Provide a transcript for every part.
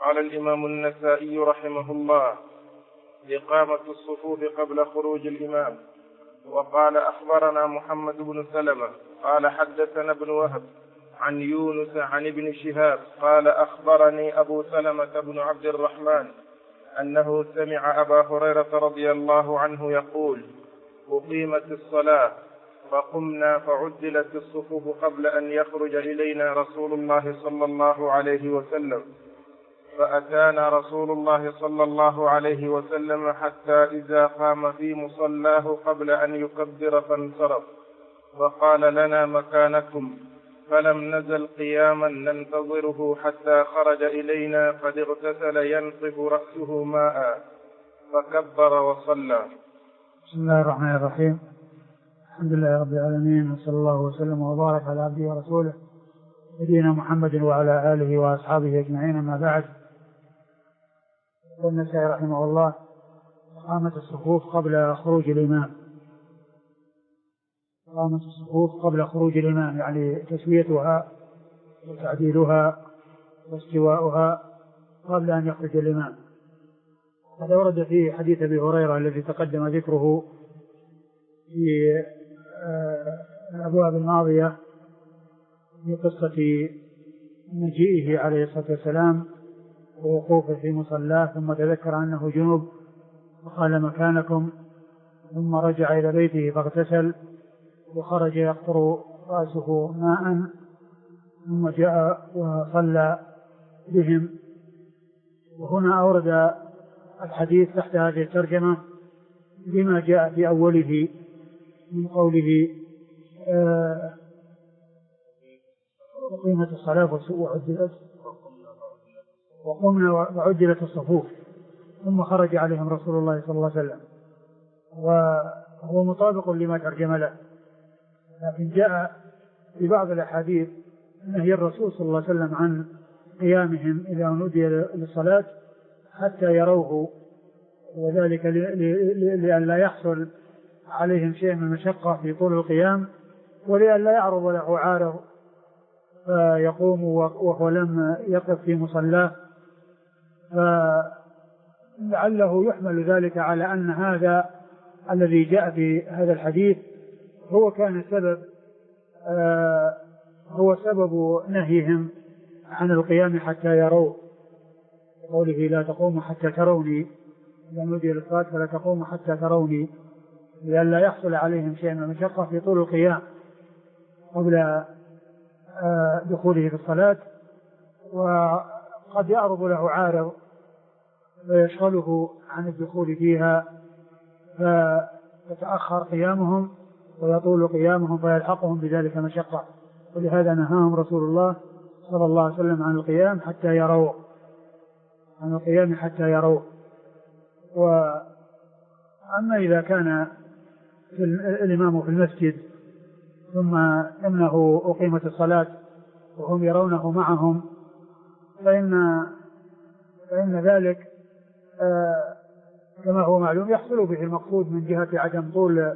قال الإمام النسائي رحمه الله: إقامة الصفوف قبل خروج الإمام. وقال: أخبرنا محمد بن سلمة قال حدثنا ابن وهب عن يونس عن ابن شهاب قال أخبرني أبو سلمة بن عبد الرحمن أنه سمع أبا هريرة رضي الله عنه يقول: أقيمت الصلاة فقمنا فعدلت الصفوف قبل أن يخرج إلينا رسول الله صلى الله عليه وسلم، فأتانا رسول الله صلى الله عليه وسلم حتى إذا قام في مصلاه قبل أن يكبر فانصرف، فقال لنا مكانكم، فلم نزل قياما ننتظره حتى خرج إلينا قد اغتسل ينصف رأسه ماء، فكبر وصلى. بسم الله الرحمن الرحيم. الحمد لله رب العالمين، وصلى الله وسلم وبارك على عبده ورسوله نبينا محمد وعلى آله وأصحابه أجمعين، أما بعد. قال النسائي رحمه الله: إقامة الصفوف قبل خروج الإمام. إقامة الصفوف قبل خروج الإمام يعني تسويتها وتعديلها واستواؤها قبل أن يخرج الإمام. هذا ورد في حديث أبي هريرة الذي تقدم ذكره في الأبواب الماضية في قصة مجيئه عليه الصلاة والسلام ووقوفه في مصلاه، ثم تذكر أنه جنوب فقال مكانكم، ثم رجع إلى بيته فاغتسل وخرج يقطر رأسه ماء، ثم جاء وصلى بهم. وهنا أورد الحديث تحت هذه الترجمة بما جاء في أوله من قوله: وقيمت الصلاة وقمنا وعدلت الصفوف، ثم خرج عليهم رسول الله صلى الله عليه وسلم، وهو مطابق لما ترجم له. لكن جاء في بعض الأحاديث نهي الرسول صلى الله عليه وسلم عن قيامهم إذا نودي للصلاة حتى يروه، وذلك لأن لا يحصل عليهم شيء من المشقة في طول القيام، ولأن لا يعرض له عارض فيقوم وهو لم يقف في مصلاه، فلعله يحمل ذلك على أن هذا الذي جاء في هذا الحديث هو كان هو سبب نهيهم عن القيام حتى يروا، قوله: لا تقوموا حتى تروني، إذا نودي للصلاة فلا تقوموا حتى تروني، لأن لا يحصل عليهم شيء من المشقة في طول القيام قبل دخوله في الصلاة، وقد يعرض له عارض فيشغله عن الدخول فيها فتتأخر قيامهم ويطول قيامهم فيلحقهم بذلك مشقة، ولهذا نهاهم رسول الله صلى الله عليه وسلم عن القيام حتى يروه. وأما إذا كان الإمام في المسجد ثم إنه أقيمت الصلاة وهم يرونه معهم، فإن ذلك كما هو معلوم يحصل به المقصود من جهة عدم طول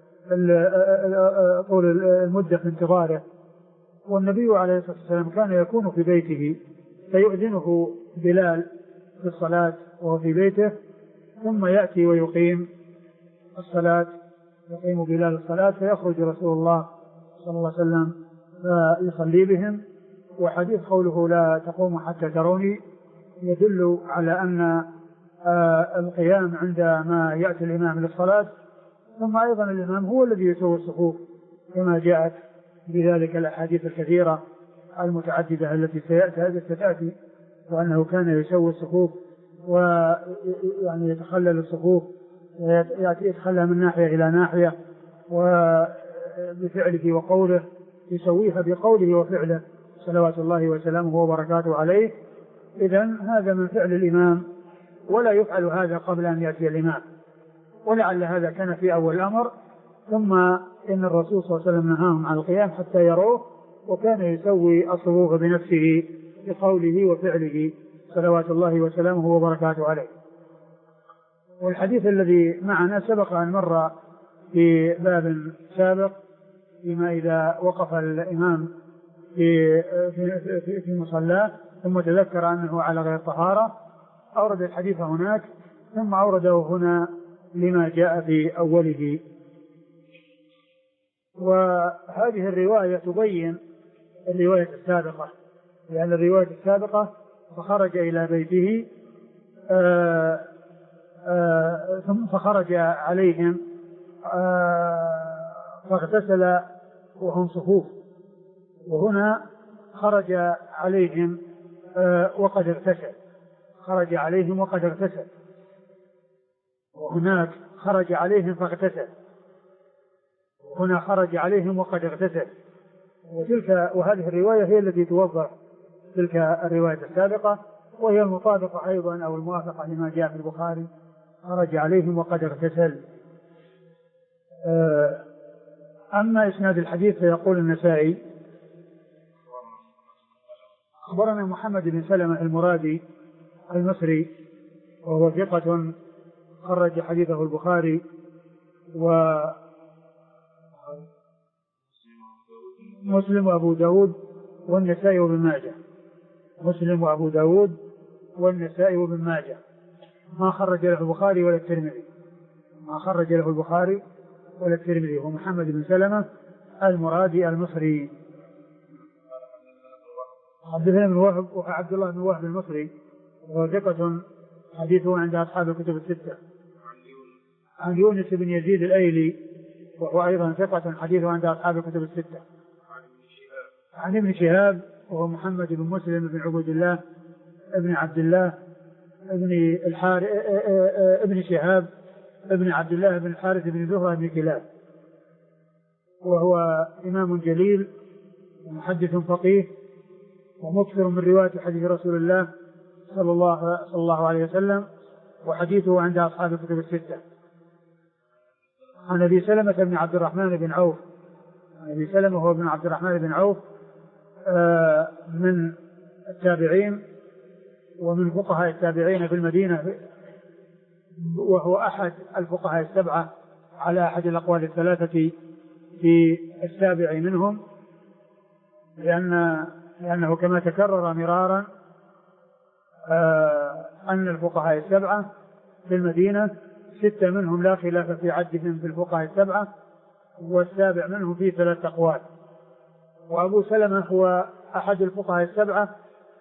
المدة في انتظاره. والنبي عليه الصلاة والسلام كان يكون في بيته فيؤذنه بلال في الصلاة وهو في بيته، ثم يأتي ويقيم الصلاة، يقيم بلال الصلاة، فيخرج رسول الله صلى الله عليه وسلم فيصلي بهم. وحديث قوله: لا تقوم حتى تروني يدل على أن القيام عندما يأتي الإمام للصلاة، ثم أيضا الإمام هو الذي يسوي الصفوف كما جاءت بذلك الأحاديث الكثيرة المتعددة التي ستأتي، وأنه كان يسوي الصفوف ويعني يتخلل الصفوف، يتخلى من ناحية إلى ناحية، وبفعله وقوله يسويها بقوله وفعله صلوات الله وسلامه وبركاته عليه. إذن هذا من فعل الإمام، ولا يفعل هذا قبل أن يأتي الإمام، ولعل هذا كان في أول الأمر، ثم إن الرسول صلى الله عليه وسلم نهاهم عن القيام حتى يروه، وكان يسوي الصفوف بنفسه بقوله وفعله صلوات الله وسلامه وبركاته عليه. والحديث الذي معنا سبق أن مر في باب سابق فيما إذا وقف الإمام في مصلاه ثم تذكر أنه على غير طهارة أورد الحديث هناك ثم أورده هنا لما جاء في أوله. وهذه الرواية تبين الرواية السابقة، لأن الرواية السابقة فخرج إلى بيته ثم فخرج عليهم فاغتسل وهم صفوف، وهنا خرج عليهم وقد اغتسل، خرج عليهم وقد اغتسل، وهناك خرج عليهم فاغتسل، هنا خرج عليهم وقد اغتسل. وهذه الرواية هي التي توضح تلك الرواية السابقة، وهي المطابقة أيضا أو الموافقة لما جاء في البخاري خرج عليهم وقد اغتسل. أما إسناد الحديث فيقول النسائي أخبرنا محمد بن سلمة المرادي المصري وهو ثقة خرج حديثه البخاري ومسلم وأبو داود والنسائي وابن ماجه، مسلم وأبو داود والنسائي وابن ماجه، ما خرج له البخاري ولا الترمذي، ما خرج له البخاري ولا الترمذي. هو محمد بن سلمة المرادي المصري. عبد الله بن وهب المصري وهو ثقة حديثه عند أصحاب الكتب الستة. عن يونس بن يزيد الأيلي وهو أيضا ثقة حديثه عند أصحاب الكتب الستة. عن ابن شهاب وهو محمد بن مسلم بن عبد الله ابن عبد الله ابن شهاب ابن عبد الله بن الحارث بن زهرة بن كلاب، وهو إمام جليل ومحدث فقيه ومكثر من رواية حديث رسول الله صلى الله عليه وسلم، وحديثه عند أصحاب الكتب الستة. عن أبي سلمة بن عبد الرحمن بن عوف، عن أبي سلمة هو ابن عبد الرحمن بن عوف من التابعين ومن فقهاء التابعين في المدينة، وهو أحد الفقهاء السبعة على أحد الأقوال الثلاثة في السابع منهم، لأنه كما تكرر مرارا أن الفقهاء السبعة في المدينة 6 منهم لا خلاف في عدهم في الفقهاء السبعة، والسابع منهم فيه 3 أقوال. وأبو سلمة هو أحد الفقهاء السبعة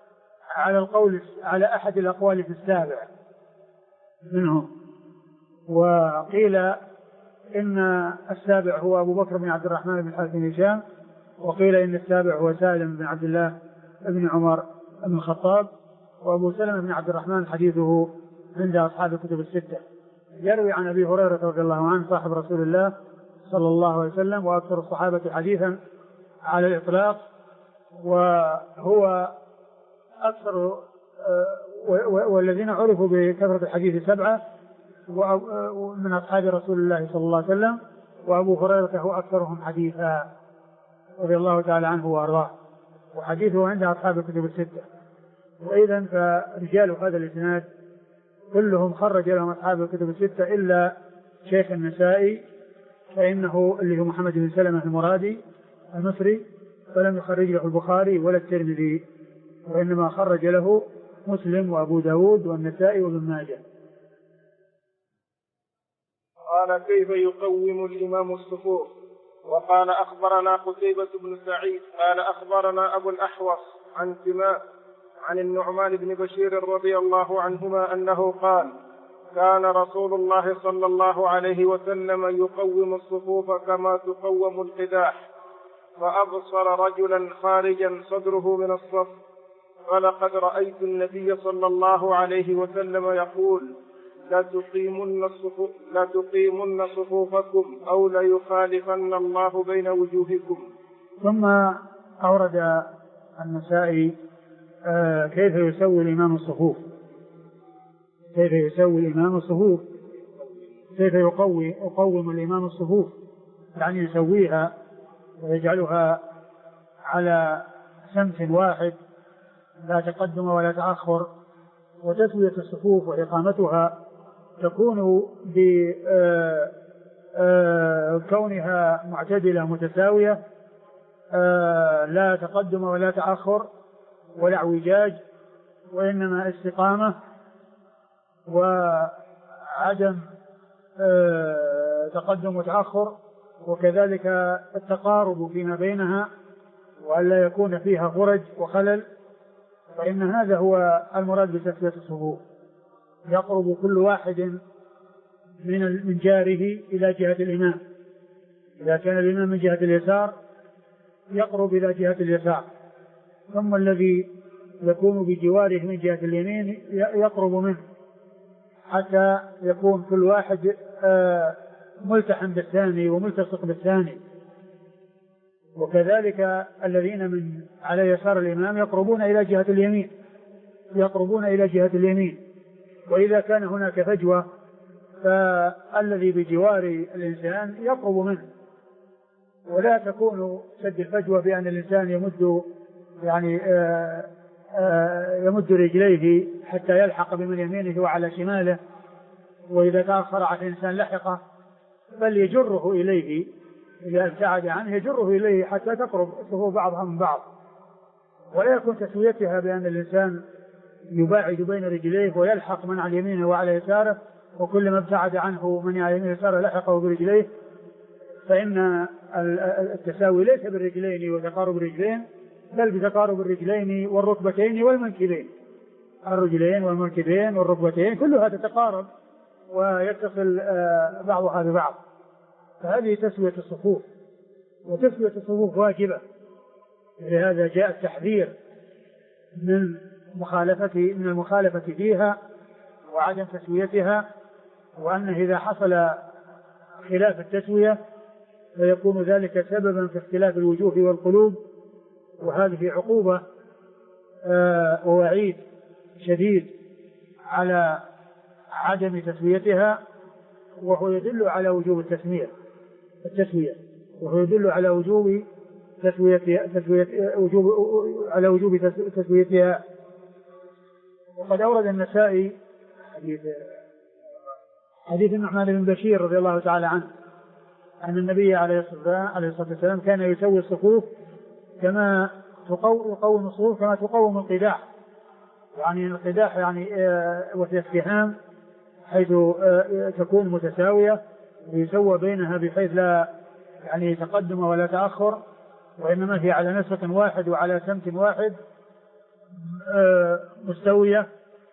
على أحد الأقوال في السابع منهم، وقيل إن السابع هو أبو بكر بن عبد الرحمن بن الحارث بن هشام، وقيل إن السابع هو سالم بن عبد الله بن عمر بن الخطاب. وأبو سلمة بن عبد الرحمن حديثه عند أصحاب الكتب الستة. يروي عن أبي هريرة رضي الله عنه صاحب رسول الله صلى الله عليه وسلم وأكثر الصحابة حديثا على الإطلاق، وهو أكثر والذين عرفوا بكثرة الحديث 7 من أصحاب رسول الله صلى الله عليه وسلم، وأبو هريرة هو أكثرهم حديثا رضي الله تعالى عنه وأرضاه، وحديثه عند أصحاب الكتب الستة. وإذا فرجال هذا الإسناد كلهم خرج لهم أصحاب الكتب الستة إلا شيخ النسائي، فإنه اللي هو محمد بن سلمة المرادي المصري، فلم يخرج له البخاري ولا الترمذي، وإنما خرج له مسلم وأبو داود والنسائي وابن ماجه. قال كيف يقوم الإمام الصفوف؟ وقال أخبرنا قتيبة بن سعيد قال أخبرنا أبو الأحوص عن سماء عن النعمان بن بشير رضي الله عنهما أنه قال كان رسول الله صلى الله عليه وسلم يقوم الصفوف كما تقوم القداح، فأبصر رجلا خارجا صدره من الصف، فلقد رأيت النبي صلى الله عليه وسلم يقول لا تقيمن صفوفكم أو ليخالفن الله بين وجوهكم. ثم أورد النسائي كيف يسوي الإمام الصفوف، كيف يسوي الإمام الصفوف، كيف يقوم الإمام الصفوف، يعني يسويها ويجعلها على سمت واحد لا تقدم ولا تأخر. وتسوية الصفوف وإقامتها تكون بكونها معتدلة متساوية، لا تقدم ولا تأخر ولا اعوجاج وإنما استقامة وعدم تقدم وتأخر، وكذلك التقارب فيما بينها وألا يكون فيها فرج وخلل، فإن هذا هو المراد بتسوية الصفوف. يقرب كل واحد من جاره إلى جهة الإمام، إذا كان الإمام من جهة اليسار يقرب إلى جهة اليسار، ثم الذي يكون بجواره من جهة اليمين يقرب منه، حتى يكون كل واحد ملتحم بالثاني وملتصق بالثاني. وكذلك الذين من على يسار الإمام يقربون إلى جهة اليمين، وإذا كان هناك فجوة فالذي بجوار الإنسان يقرب منه، ولا تكون سد الفجوة بأن الإنسان يمد رجليه حتى يلحق بمن يمينه وعلى شماله، وإذا تأخر عن الإنسان لحقه، بل يجره إليه إذا ابتعد عنه يجره إليه حتى تقرب الصفوف بعضها من بعض. ولا يكون تسويتها بأن الإنسان يباعد بين رجليه ويلحق من على يمينه وعلى يساره، وكلما ابتعد عنه من على يمينه ويساره لحقه برجليه، فإن التساوي ليس بالرجلين وتقارب الرجلين، بل بتقارب الرجلين والركبتين والمنكبين. الرجلين والمنكبين والركبتين كلها تتقارب ويتصل بعضها ببعض، فهذه تسوية الصفوف. وتسوية الصفوف واجبة، لهذا جاء التحذير من المخالفة فيها وعدم تسويتها، وأنه إذا حصل خلاف التسوية فيكون ذلك سببا في اختلاف الوجوه والقلوب، وهذه عقوبة ووعيد شديد على عدم تسويتها، وهو يدل على وجوب التسوية، وهو يدل على وجوب تسويتها. وقد أورد النسائي حديث النعمان بن بشير رضي الله تعالى عنه أن النبي عليه الصلاة والسلام كان يسوي الصفوف كما يقوم الصفوف كما تقوم القداح، يعني القداح وفي السهام حيث تكون متساوية ويسوى بينها بحيث لا تقدم ولا تأخر، وإنما هي على نسق واحد وعلى سمت واحد مستوية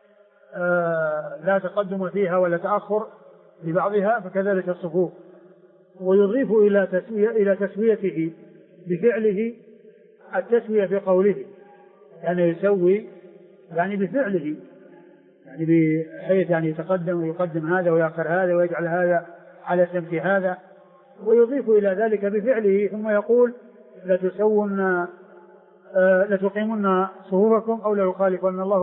لا تقدم فيها ولا تأخر لبعضها، فكذلك الصفوف. ويضيف إلى تسويته بفعله التسوية في قوله، يعني يسوي بفعله، بحيث يتقدم ويقدم هذا ويأخر هذا ويجعل هذا على سمت هذا، ويضيف إلى ذلك بفعله، ثم يقول لتقيمن صفوفكم أو ليخالفن الله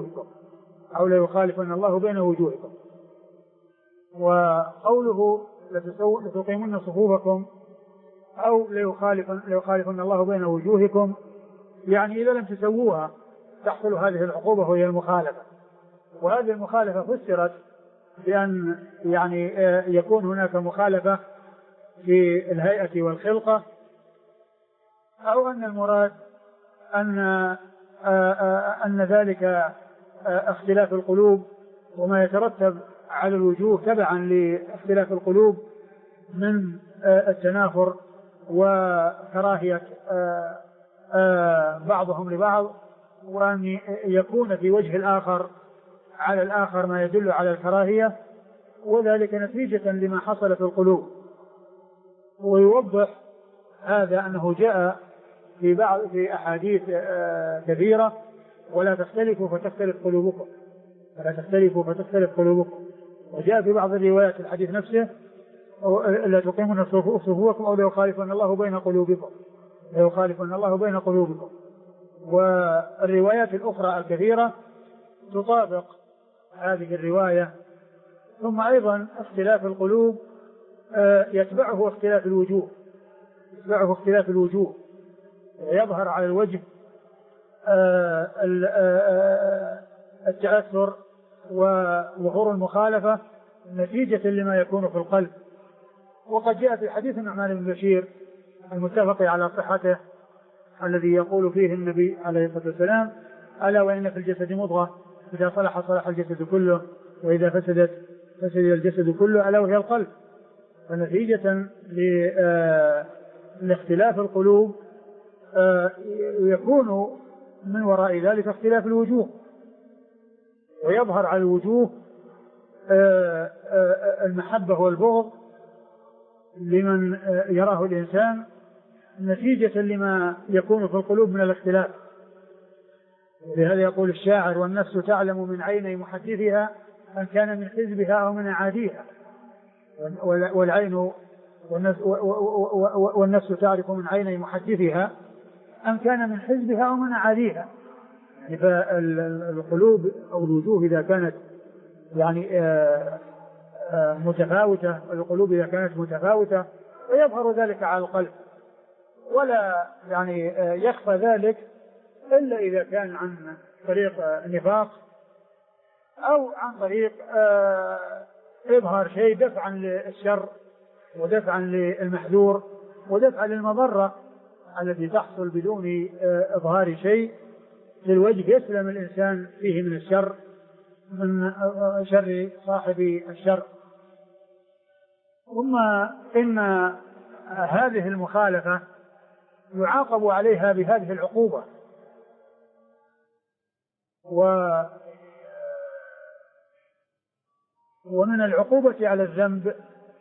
بين وجوهكم وقوله لتقيمن صفوفكم أو ليخالفن الله بين وجوهكم، يعني إذا لم تسووها تحصل هذه العقوبة وهي المخالفة. وهذه المخالفة فسرت بأن يكون هناك مخالفة في الهيئة والخلقة، أو أن المراد أن ذلك اختلاف القلوب وما يترتب على الوجوه تبعا لاختلاف القلوب من التنافر وكراهية بعضهم لبعض، وأن يكون في وجه الآخر على الآخر ما يدل على الكراهية، وذلك نتيجة لما حصل في القلوب. ويوضح هذا أنه جاء في أحاديث كثيرة: ولا تختلفوا فتختلف قلوبكم. وجاء في بعض الروايات الحديث نفسه: لا تقيمون صفوفكم أو ليخالفن الله بين قلوبكم. والروايات الأخرى الكثيرة تطابق هذه الرواية. ثم أيضا اختلاف القلوب يتبعه اختلاف الوجوه، يظهر على الوجه التأثر وظهور المخالفة نتيجة لما يكون في القلب. وقد جاء في حديث النعمان بن بشير المتفق على صحته الذي يقول فيه النبي عليه الصلاة والسلام: ألا وإن في الجسد مضغة إذا صلح صلح الجسد كله وإذا فسدت فسد الجسد كله ألا وهي القلب. فنتيجة لاختلاف القلوب يكون من وراء ذلك اختلاف الوجوه، ويظهر على الوجوه المحبة والبغض لمن يراه الإنسان نتيجة لما يكون في القلوب من الاختلاف. لهذا يقول الشاعر: والنفس تعلم من عين محدثها أن كان من حزبها أو من أعاديها. والنفس تعرف من عين محدثها أن كان من حزبها أو من أعاديها. فالقلوب أو الوجوه إذا كانت يعني متفاوتة، القلوب إذا كانت متفاوتة ويظهر ذلك على القلب، ولا يعني يخفى ذلك إلا إذا كان عن طريق نفاق أو عن طريق إظهار شيء دفعا للشر ودفعا للمحذور ودفعا للمضرة التي تحصل بدون إظهار شيء للوجه يسلم الإنسان فيه من الشر، من شر صاحب الشر. ثم إن هذه المخالفة يعاقب عليها بهذه العقوبة. ومن العقوبة على الذنب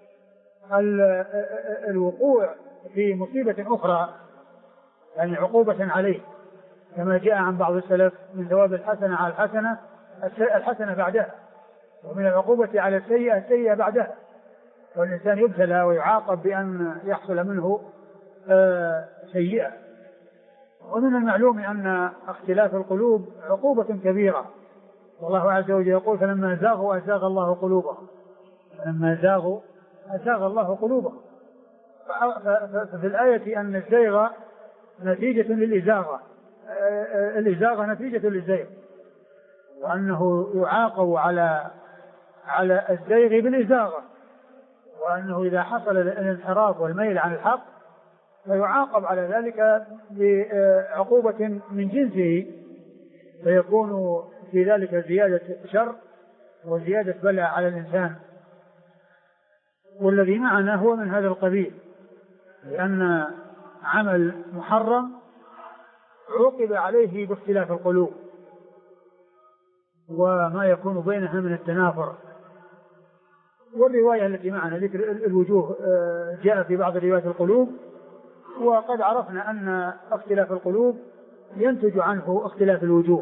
الوقوع في مصيبة أخرى، يعني عقوبة عليه، كما جاء عن بعض السلف من ثواب الحسنة على الحسنة بعدها، ومن العقوبة على السيئة السيئة بعدها، والإنسان يبتلى ويعاقب بأن يحصل منه سيئة. ومن المعلوم أن اختلاف القلوب عقوبة كبيرة، والله عز وجل يقول: فلما زاغوا أزاغ الله قلوبهم. فلما زاغوا أزاغ الله قلوبهم. ففي الآية أن الزيغ نتيجة للإزاغة، الإزاغة نتيجة للزيغ، وأنه يعاقب على الزيغ بالإزاغة، وأنه إذا حصل الانحراف والميل عن الحق فيعاقب على ذلك بعقوبة من جنسه، فيكون في ذلك زيادة شر وزيادة بلاء على الإنسان. والذي معنا هو من هذا القبيل، لأن عمل محرم عوقب عليه باختلاف القلوب وما يكون بينها من التنافر. والرواية التي معنا ذكر الوجوه جاء في بعض روايات القلوب، وقد عرفنا أن اختلاف القلوب ينتج عنه اختلاف الوجوه.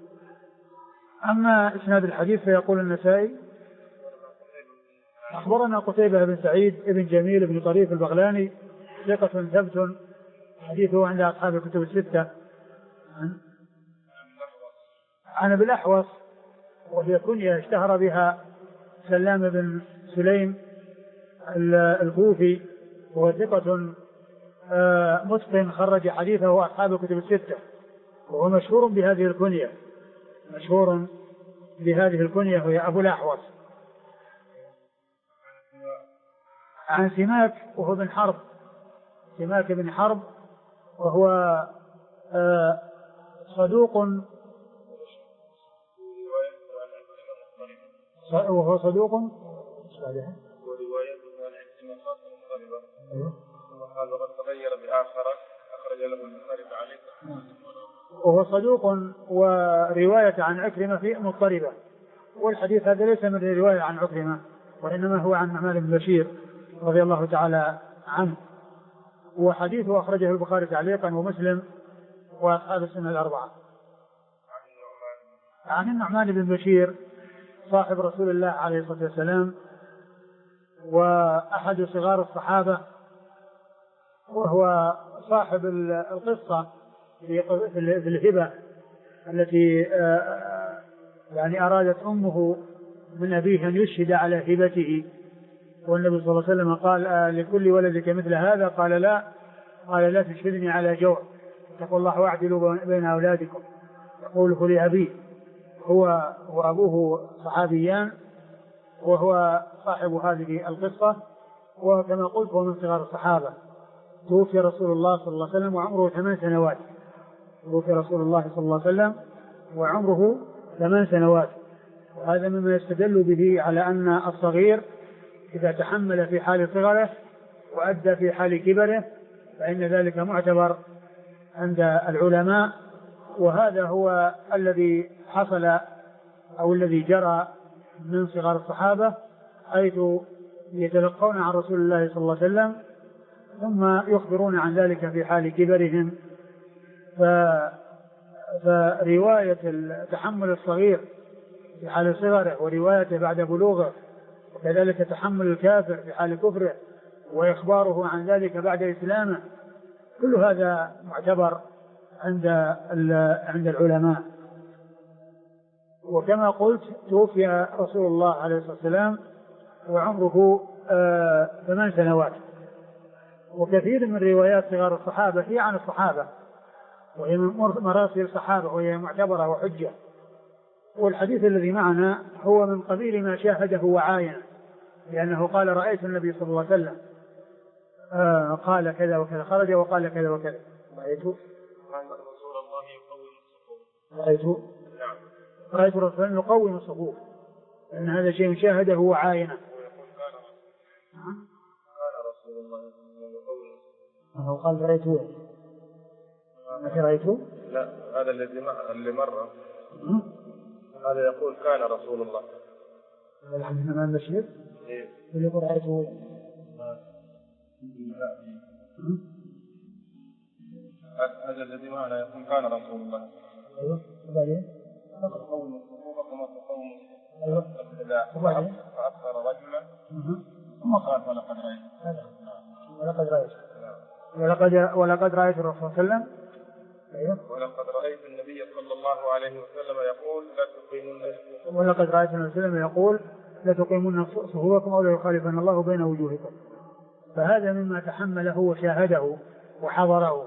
أما إسناد الحديث فيقول النسائي: أخبرنا قتيبة بن سعيد بن جميل بن طريف البغلاني ثقة ثبت، حديثه عند أصحاب الكتب الستة. عن أبي الأحوص، وهي كنية اشتهر بها سلام بن سليم الكوفي، وهو ثقة متقن خرج حديثه أصحاب الكتب الستة، وهو مشهور بهذه الكنية، مشهور بهذه الكنية، وهي أبو الأحوص. عن سماك وهو بن حرب، سماك بن حرب، وهو صدوق، وهو صدوق وروايته عن عكرمة مضطربة، وهذا قد تغير بآخر أخرج له البخاري تعليقا. وهو صدوق ورواية عن عكرمة في مضطربة، والحديث هذا ليس من الرواية عن عكرمة، وإنما هو عن نعمان بن بشير رضي الله تعالى عنه، وحديثه أخرجه البخاري تعليقا ومسلم وأصحاب السنة الأربعة. عن النعمان بن بشير صاحب رسول الله عليه الصلاة والسلام، وأحد صغار الصحابة، وهو صاحب القصة في الهبة التي يعني أرادت أمه من أبيه أن يشهد على هبته، والنبي صلى الله عليه وسلم قال: لكل ولدك مثل هذا؟ قال: لا. قال: لا تشهدني على جور، اتقوا الله واعدلوا بين أولادكم. يقوله لأبيه، هو وأبوه صحابيان، وهو صاحب هذه القصة، وكما قلت هو من صغار الصحابة. توفي رسول الله صلى الله عليه وسلم وعمره 8 سنوات، توفي رسول الله صلى الله عليه وسلم وعمره 8 سنوات. وهذا مما يستدل به على أن الصغير إذا تحمل في حال صغره وأدى في حال كبره فإن ذلك معتبر عند العلماء. وهذا هو الذي حصل أو الذي جرى من صغار الصحابة، حيث يتلقون عن رسول الله صلى الله عليه وسلم ثم يخبرون عن ذلك في حال كبرهم. فرواية تحمل الصغير في حال صغره وروايته بعد بلوغه، وكذلك تحمل الكافر في حال كفره وإخباره عن ذلك بعد إسلامه، كل هذا معتبر عند العلماء. وكما قلت توفي رسول الله عليه الصلاة والسلام وعمره 8 سنوات. وكثير من روايات صغار الصحابة هي عن الصحابة وهي من مراسل الصحابة وهي معتبرة وحجة. والحديث الذي معنا هو من قبيل ما شاهده وعاين، لأنه قال رأيت النبي صلى الله عليه وسلم قال كذا وكذا، خرج وقال كذا وكذا. رأيت رسولا يقوم الصفوف، لأن هذا شيء شاهده وعاينه. هو قال رأيته، ما رأيته؟ لا، هذا اللي مر هذا يقول كان رسول الله. هذا الحديث عن البشير اللي يقول رأيته. هذا الذي معنا يقول كان رسول الله. أيوه. وبعدين قوم الصفوف كما تقوم الصفوف فأكثر رجلا ثم قال ولقد رأيت. ولقد رأيت الرسول صلى الله عليه وسلم. أيوه. ولقد رأيت النبي صلى الله عليه وسلم يقول لا تقيمون الصفوف. ولقد رأيت النبي صلى الله عليه وسلم يقول لا تقيمون صفوفكم أو لا يخالفن الله بين وجوهكم. فهذا مما تحمله وشاهده وحضره.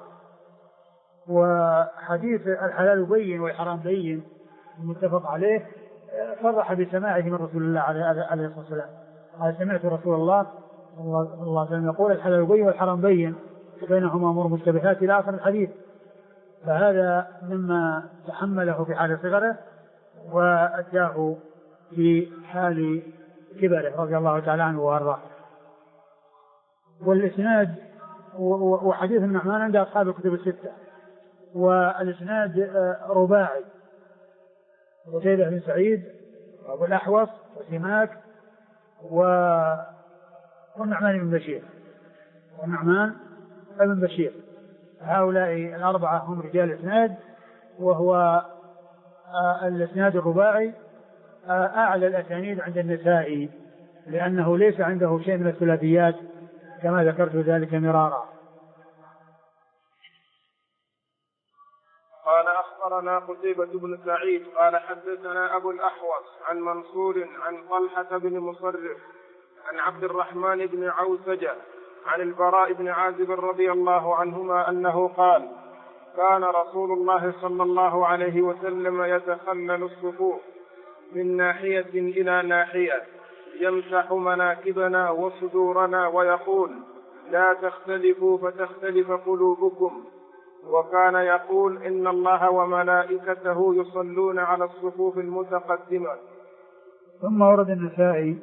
وحديث الحلال بين والحرام بين المتفق عليه صرح بسماعه من رسول الله عليه الصلاة والسلام. قال سمعت رسول الله صلى الله عليه وسلم يقول الحلال بين والحرام بين وبينهما أمور مشتبهات إلى آخر الحديث. فهذا مما تحمله في حال صغره وأداه في حال كبره رضي الله تعالى عنه وأرضاه. والإسناد وحديث النعمان عند أصحاب الكتب الستة، والإسناد رباعي: قتيبة بن سعيد وأبو الأحوص وسماك والنعمان بن بشير. هؤلاء الأربعة هم رجال الإسناد، وهو الإسناد الرباعي أعلى الأسانيد عند النسائي، لأنه ليس عنده شيء من الثلاثيات كما ذكرت ذلك مرارا. قال أخبرنا قتيبة بن سعيد قال حدثنا أبو الأحوص عن منصور عن طلحة بن مصرف عن عبد الرحمن بن عوسجة عن البراء بن عازب رضي الله عنهما أنه قال: كان رسول الله صلى الله عليه وسلم يتخلل الصفوف من ناحية إلى ناحية يمسح مناكبنا وصدورنا ويقول: لا تختلفوا فتختلف قلوبكم. وكان يقول: إن الله وملائكته يصلون على الصفوف المتقدمة. ثم ورد النسائي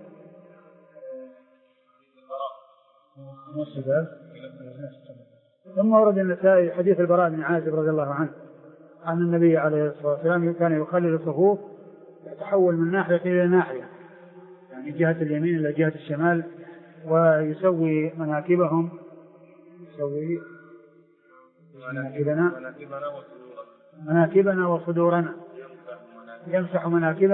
حديث البراء بن عازب رضي الله عنه أن النبي عليه الصلاة والسلام كان يخلل الصفوف، يتحول من ناحية إلى ناحية، يعني جهة اليمين إلى جهة الشمال، ويسوي مناكبهم، يسوي مناكبنا وصدورنا، يمسح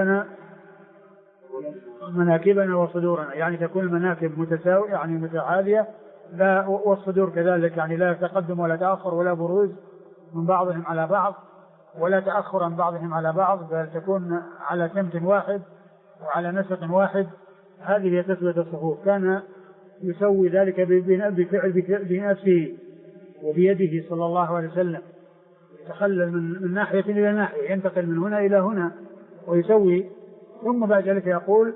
مناكبنا وصدورنا، يعني تكون المناكب متساوية يعني متعالية، لا والصدور كذلك، يعني لا تقدم ولا تأخر ولا بروز من بعضهم على بعض ولا تأخر عن بعضهم على بعض، بل تكون على سمت واحد وعلى نسق واحد. هذه هي تسوية الصفوف. كان يسوي ذلك بنفسه وبيده صلى الله عليه وسلم، يتخلل من ناحية إلى ناحية، ينتقل من هنا إلى هنا ويسوي، ثم بعد ذلك يقول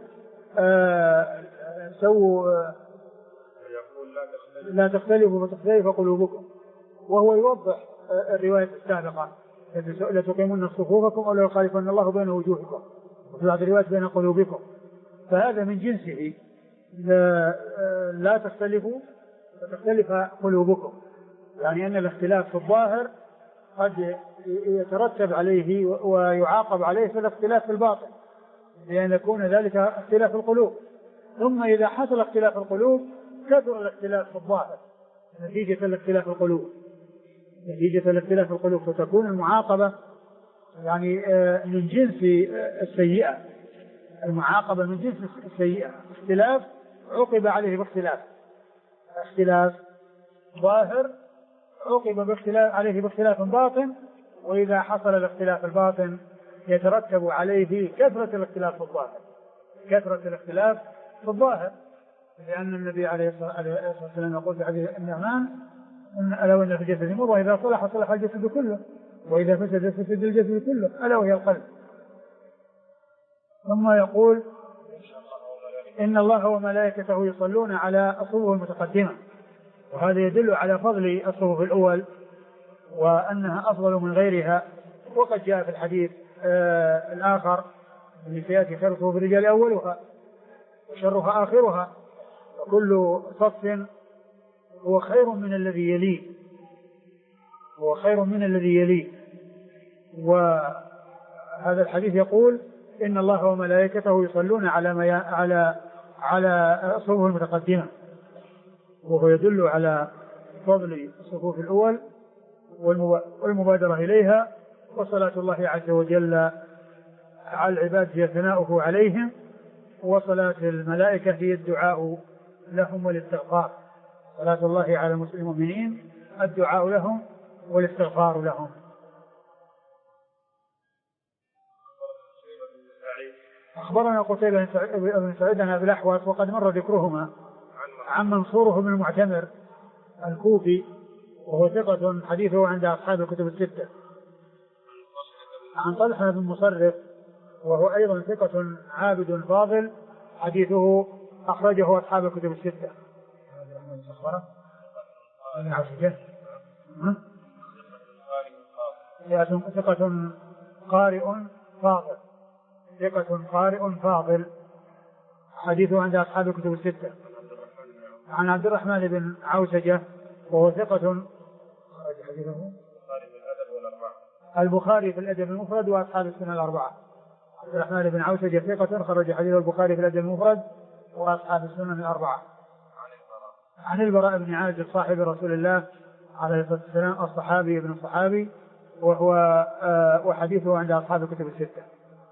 لا تختلفوا فتختلف قلوبكم. وهو يوضح الرواية السابقة لتقيمن صفوفكم أو ليخالفن الله بين وجوهكم، وفي بعض الروايات بين قلوبكم. فهذا من جنسه، لا تختلفوا فتختلف قلوبكم، يعني أن الاختلاف في الظاهر قد يترتب عليه ويعاقب عليه في الاختلاف في الباطن، لأن يكون ذلك اختلاف القلوب. ثم إذا حصل اختلاف القلوب كثر الاختلاف في الظاهر نتيجة الاختلاف القلوب، فتكون المعاقبة يعني من جنس السيئة، المعاقبة من جنس السيئة. اختلاف عوقب عليه باختلاف، اختلاف ظاهر عوقب عليه باختلاف باطن، وإذا حصل الاختلاف الباطن يترتب عليه كثرة الاختلاف في الظاهر، لأن النبي عليه الصلاة والسلام يقول في حديث النعمان ألا وإن في الجسد مضغة إذا صلح صلح الجسد كله وإذا فسد فسد الجسد كله ألا وهي القلب. ثم يقول إن الله وملائكته يصلون على الصفوف المتقدمة، وهذا يدل على فضل الصفوف الأول وأنها أفضل من غيرها. وقد جاء في الحديث الآخر الذي سيأتي خير صفوف الرجال أولها وشرها آخرها، وكل صف هو خير من الذي يليه، وهذا الحديث يقول إن الله وملائكته يصلون على الصفوف المتقدمة، وهو يدل على فضل الصفوف الأول والمبادرة إليها، وصلاة الله عز وجل على العباد هي ثناؤه عليهم، وصلاة الملائكة هي الدعاء لهم والاستغفار. صلاة الله على المؤمنين الدعاء لهم والاستغفار لهم. أخبرنا قتيبة بن سعيد عن أبي الأحوص وقد مر ذكرهما عن منصور بن المعتمر الكوفي وهو ثقة حديثه عند أصحاب الكتب الستة، عن طلحة بن مصرف وهو أيضا ثقة عابد فاضل حديثه أخرجه أصحاب الكتب الستة. ثقة قارئ فاضل حديثه عند أصحاب الكتب الستة. عن عبد الرحمن بن عوسجة وهو ثقة البخاري في الأدب المفرد وأصحاب السنن الأربعة. عبد الرحمن بن عوسجة ثقة خرج حديث البخاري في الأدب المفرد وأصحاب السنن الأربعة. عن البراء بن عازب صاحب رسول الله عليه الصلاة والسلام الصحابي ابن الصحابي وحديثه عند أصحاب الكتب الستة.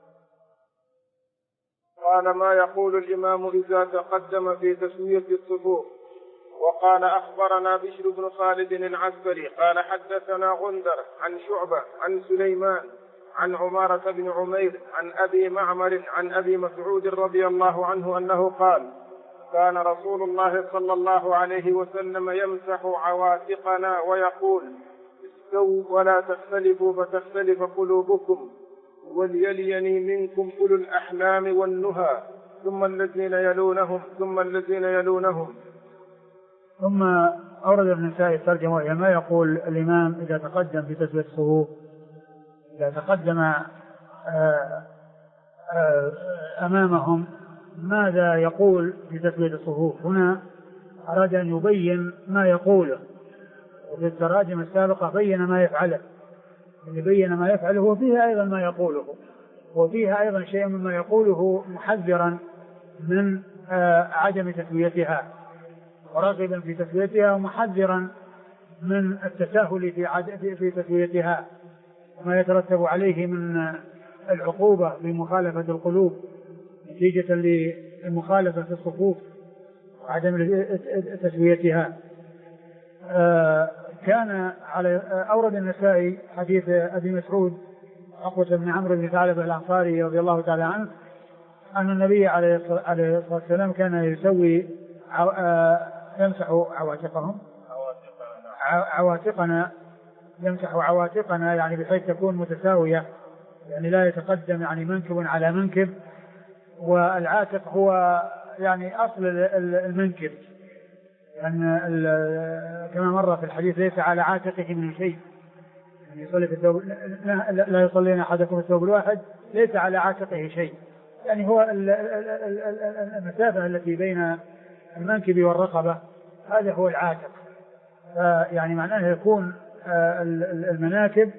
قال ما يقول الإمام إذا تقدم في تسوية الصفوف. وقال أخبرنا بشر بن خالد العسكري قال حدثنا غندر عن شعبة عن سليمان عن عمارة بن عمير عن أبي معمر عن أبي مسعود رضي الله عنه أنه قال كان رسول الله صلى الله عليه وسلم يمسح عواتقنا ويقول استووا ولا تختلفوا فتختلف قلوبكم وليليني منكم أولو الأحلام والنهى ثم الذين يلونهم. ثم أورد النسائي الترجمة ما يقول الإمام إذا تقدم في تسوية الصفوف، إذا تقدم أمامهم ماذا يقول في تسوية الصفوف. هنا أراد أن يبين ما يقوله، وفي التراجم السابقة بين ما يفعله، وفيها أيضا ما يقوله، وفيها أيضا شيء مما يقوله محذرا من عدم تسويتها وراغبا في تسويتها ومحذرا من التساهل في تسويتها وما يترتب عليه من العقوبة بمخالفة القلوب نتيجة للمخالفة في الصفوف وعدم تسويتها. كان أورد النسائي حديث أبي مسعود عقبة بن عمرو بن ثعلبة الأنصاري رضي الله تعالى عنه أن النبي عليه الصلاة والسلام كان يمسح عواتقنا يعني بحيث تكون متساوية، يعني لا يتقدم يعني منكب على منكب، والعاتق هو يعني أصل المنكب، يعني كما مر في الحديث ليس على عاتقه من شيء، يعني يصلي في الثوب، لا يصلين أحدكم في الثوب الواحد ليس على عاتقه شيء، يعني هو المسافة التي بين المنكب والرقبة هذا هو العاتق. يعني معناه يكون المناكب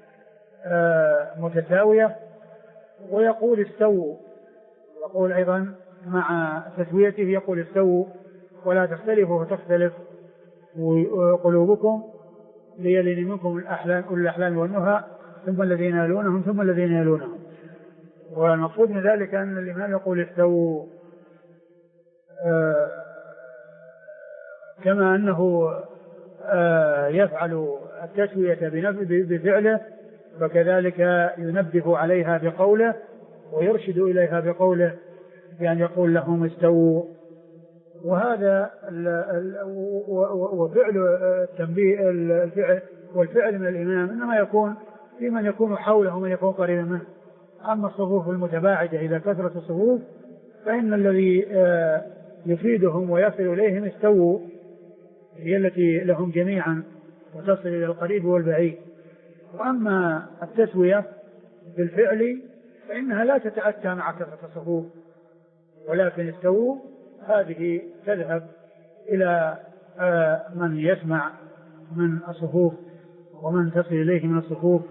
متساوية. ويقول استووا، يقول أيضا مع تسويته يقول استووا ولا تختلفوا فتختلف قلوبكم ليلين منكم الأحلام أولي الأحلام والنهى ثم الذين يلونهم ثم الذين يلونهم. والمقصود من ذلك أن الإمام يقول استووا، كما أنه يفعل التسوية بفعله فكذلك ينبه عليها بقوله ويرشد إليها بقوله بأن يقول لهم استووا. وهذا وفعل التنبيه الفعل والفعل من الإمام إنما يكون في من يكون حوله ومن يكون قريبا منه. أما الصفوف المتباعدة إذا كثرت الصفوف فإن الذي يفيدهم ويصل إليهم استووا هي التي لهم جميعا وتصل إلى القريب والبعيد. وأما التسوية بالفعل فإنها لا تتأتى مع كثرة الصفوف، ولكن استووا هذه تذهب إلى من يسمع من الصفوف ومن تصل إليه من الصفوف،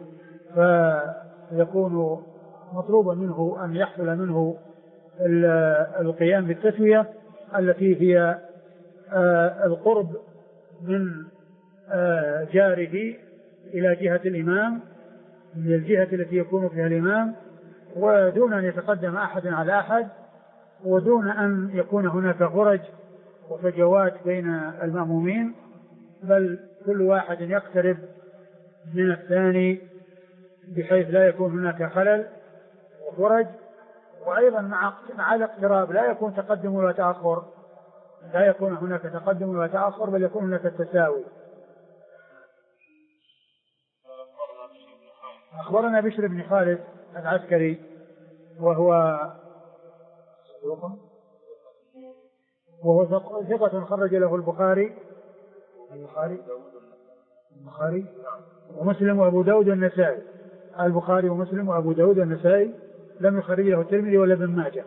فيكون مطلوبا منه أن يحصل منه القيام بالتسوية التي هي القرب من جاره إلى جهة الإمام من الجهة التي يكون فيها الإمام، ودون أن يتقدم أحد على أحد، ودون أن يكون هناك فرج وفجوات بين المأمومين، بل كل واحد يقترب من الثاني بحيث لا يكون هناك خلل وفرج. وأيضا مع الاقتراب لا يكون تقدم ولا تأخر، لا يكون هناك تقدم ولا تأخر، بل يكون هناك التساوي. أخبرنا بشر بن خالد العسكري وهو ثقة خرج له البخاري ومسلم وأبو داود والنسائي. البخاري ومسلم وأبو داود والنسائي لم يخرج له الترمذي ولا ابن ماجه.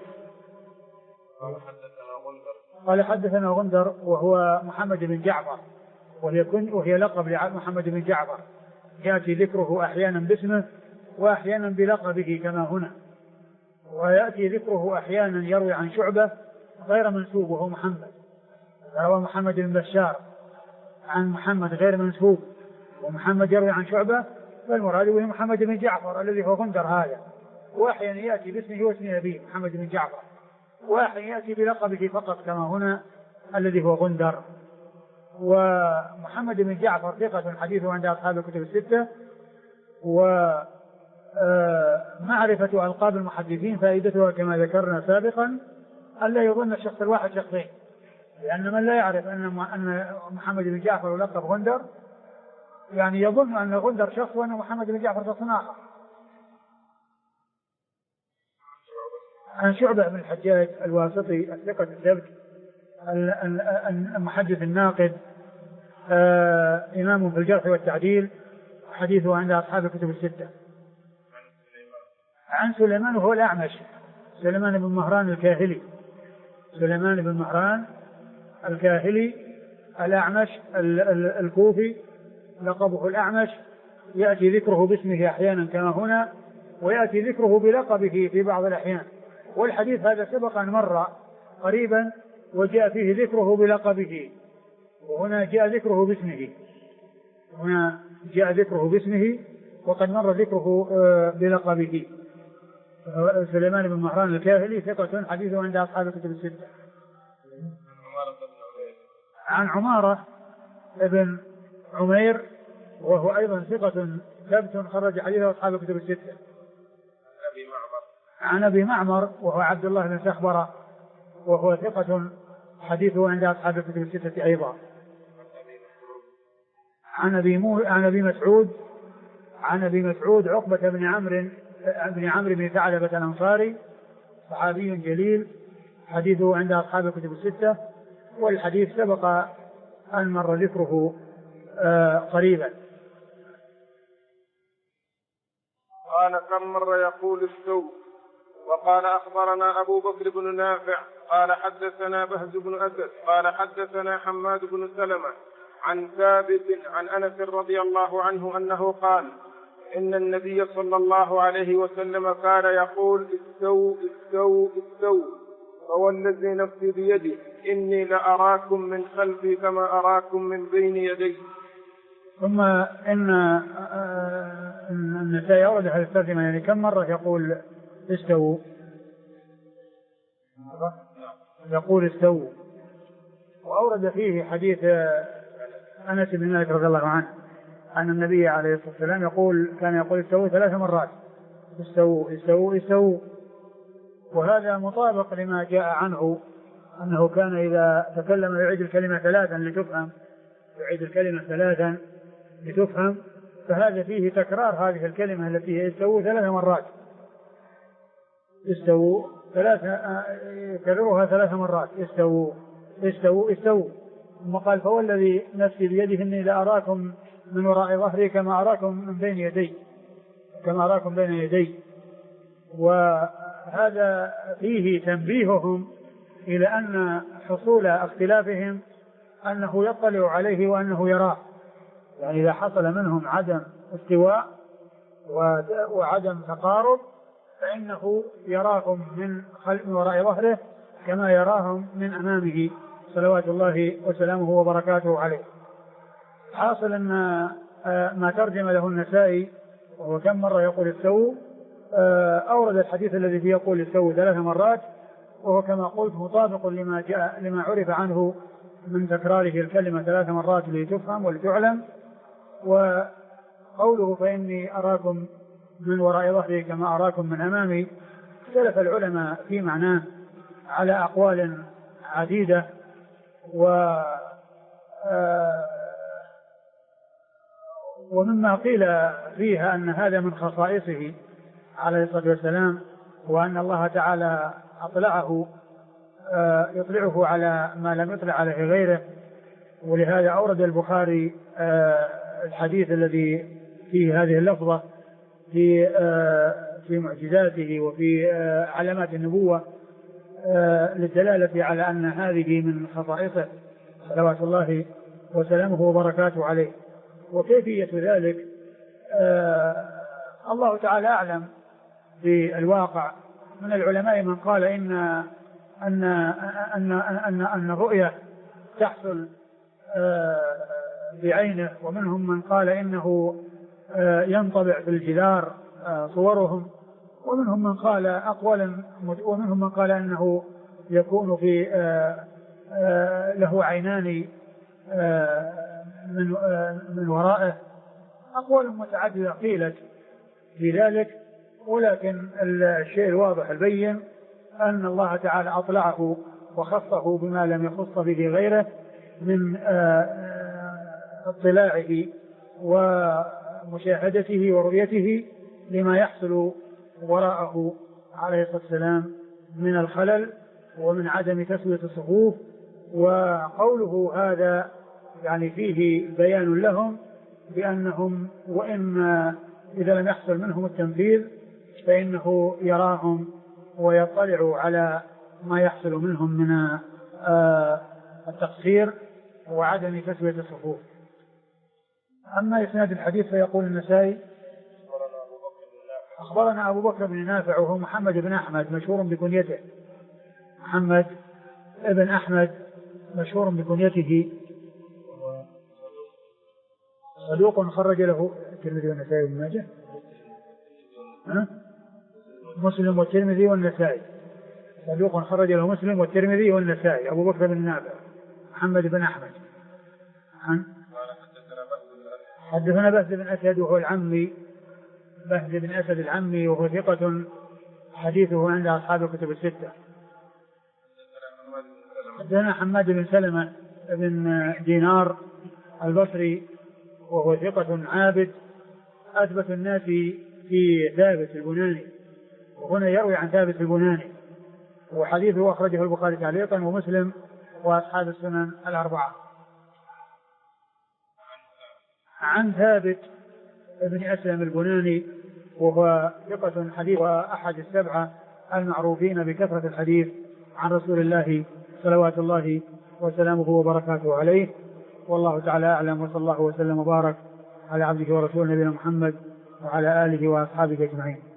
قال حدثنا غندر وهو محمد بن جعفر وهي لقب لمحمد بن جعفر، يأتي ذكره أحيانا باسمه وأحيانا بلقبه كما هنا، ويأتي ذكره أحيانا يروي عن شعبة غير منسوب وهو محمد، روى محمد بن بشار عن محمد غير منسوب ومحمد يروي عن شعبة، فالمراد به محمد بن جعفر الذي هو غندر هذا، وأحيانا يأتي باسمه واسم أبيه محمد بن جعفر، وأحيانا يأتي بلقبه فقط كما هنا الذي هو غندر. ومحمد بن جعفر ثقة حديثه عند أصحاب الكتب الستة. ومعرفة ألقاب المحدثين فائدتها كما ذكرنا سابقا ألا يظن الشخص الواحد شخصين، لأن من لا يعرف أن محمد بن جعفر لقب غندر يعني يظن أن غندر شخص وأن محمد بن جعفر شخص آخر. عن شعبة بن الحجاج الواسطي الثقة الثبت المحدث الناقد، إمام في الجرح والتعديل، حديثه عند أصحاب الكتب الستة. عن سليمان وهو الأعمش، سليمان بن مهران الكاهلي، سليمان بن مهران الكاهلي الأعمش الكوفي، لقبه الأعمش، يأتي ذكره باسمه أحيانا كما هنا، ويأتي ذكره بلقبه في بعض الأحيان. والحديث هذا سبق أن مر قريبا وجاء فيه ذكره بلقبه، وهنا جاء ذكره باسمه، هنا جاء ذكره باسمه وقد مر ذكره بلقبه. سليمان بن مهران الكاهلي ثقة حديثه عند أصحاب الكتب الستة. عن عمارة ابن عمير وهو أيضا ثقة ثبت خرج حديثه أصحاب الكتب الستة. عن أبي معمر وهو عبد الله بن سخبرة وهو ثقة حديثه عند أصحاب الكتب الستة أيضا. عن أبي مسعود عقبة بن عمرو بن ثعلبة الأنصاري صحابي جليل، حديثه عند أصحاب الكتب الستة، والحديث سبق أن مر ذكره قريبا. قال كم مرة يقول استو. وقال أخبرنا أبو بكر بن نافع قال حدثنا بهز بن أسد قال حدثنا حماد بن سلمة عن ثابت عن أنس رضي الله عنه أنه قال إن النبي صلى الله عليه وسلم كان يقول استو استو استو فوالذي نفسي بيده إني لأراكم من خلفي كما أراكم من بين يدي. ثم إن النسائي أورد هذه الترجمة يعني كم مرة يقول استووا؟ يقول استووا. وأورد فيه حديث أنس بن مالك رضي الله عنه أن النبي عليه الصلاة والسلام كان يقول استووا 3 مرات، استووا استووا استووا. وهذا مطابق لما جاء عنه أنه كان إذا تكلم يعيد الكلمة 3 لتفهم، يعيد الكلمة 3 لتفهم، فهذا فيه تكرار هذه الكلمة التي هي استووا 3 مرات، استووا 3 يكررها 3 مرات، استووا استووا استووا. ثم قال فوالذي نفسي بيده إني لأراكم من وراء ظهري كما أراكم من بين يدي، كما أراكم بين يدي. وهذا فيه تنبيههم إلى أن حصول اختلافهم أنه يطلع عليه وأنه يراه، يعني إذا حصل منهم عدم استواء وعدم تقارب فإنه يراهم من وراء ظهره كما يراهم من أمامه صلوات الله وسلامه وبركاته عليه. حاصل أن ما ترجم له النسائي وهو كم مرة يقول استووا أورد الحديث الذي فيه يقول استووا 3 مرات، وهو كما قلت مطابق لما عرف عنه من تكراره الكلمة 3 مرات لتفهم ولتعلم. وقوله فإني أراكم من وراء ظهري كما أراكم من أمامي، اختلف العلماء في معناه على أقوال عديدة. ومما قيل فيها أن هذا من خصائصه عليه الصلاة والسلام، وأن الله تعالى يطلعه على ما لم يطلع عليه غيره. ولهذا أورد البخاري الحديث الذي فيه هذه اللفظة في معجزاته وفي علامات النبوة للدلالة على أن هذه من خصائصه صلوات الله وسلامه وبركاته عليه. وكيفية ذلك الله تعالى أعلم بالواقع. من العلماء من قال أن الرؤية تحصل بعينه، ومنهم من قال إنه ينطبع في الجدار صورهم، ومنهم من قال ومنهم من قال أنه يكون في له عينان من ورائه. أقوال متعددة قيلت في ذلك، ولكن الشيء الواضح البين أن الله تعالى أطلعه وخصه بما لم يخص به غيره من اطلاعه ومشاهدته ورؤيته لما يحصل وراءه عليه الصلاة والسلام من الخلل ومن عدم تسوية الصفوف. وقوله هذا يعني فيه بيان لهم بأنهم وإن إذا لم يحصل منهم التنفيذ فإنه يراهم ويطلع على ما يحصل منهم من التقصير وعدم تسوية الصفوف. أما إسناد الحديث فيقول النسائي أخبرنا أبو بكر بن نافع وهو محمد بن أحمد مشهور بكنيته، محمد بن أحمد مشهور بكنيته، صدوق خرج له الترمذي والنسائي وابن ماجه، مسلم والترمذي والنسائي، صدوق خرج له مسلم والترمذي والنسائي. أبو بكر بن نافع محمد بن أحمد حدثنا بهز بن أسد وهو العمي، بهز بن أسد العمي وهو ثقة حديثه عند أصحاب الكتب الستة. حدثنا حماد بن سلمة بن دينار البصري وهو ثقة عابد أثبت الناس في ثابت البناني، وهنا يروي عن ثابت البناني، وحديثه أخرجه البخاري تعليقا ومسلم وأصحاب السنن الأربعة. عن ثابت بن أسلم البناني وهو ثقة حديث وأحد السبعة المعروفين بكثرة الحديث عن رسول الله صلوات الله وسلامه وبركاته عليه. والله تعالى أعلم، وصلى الله وسلم وبارك على عبده ورسوله نبينا محمد وعلى آله وأصحابه أجمعين.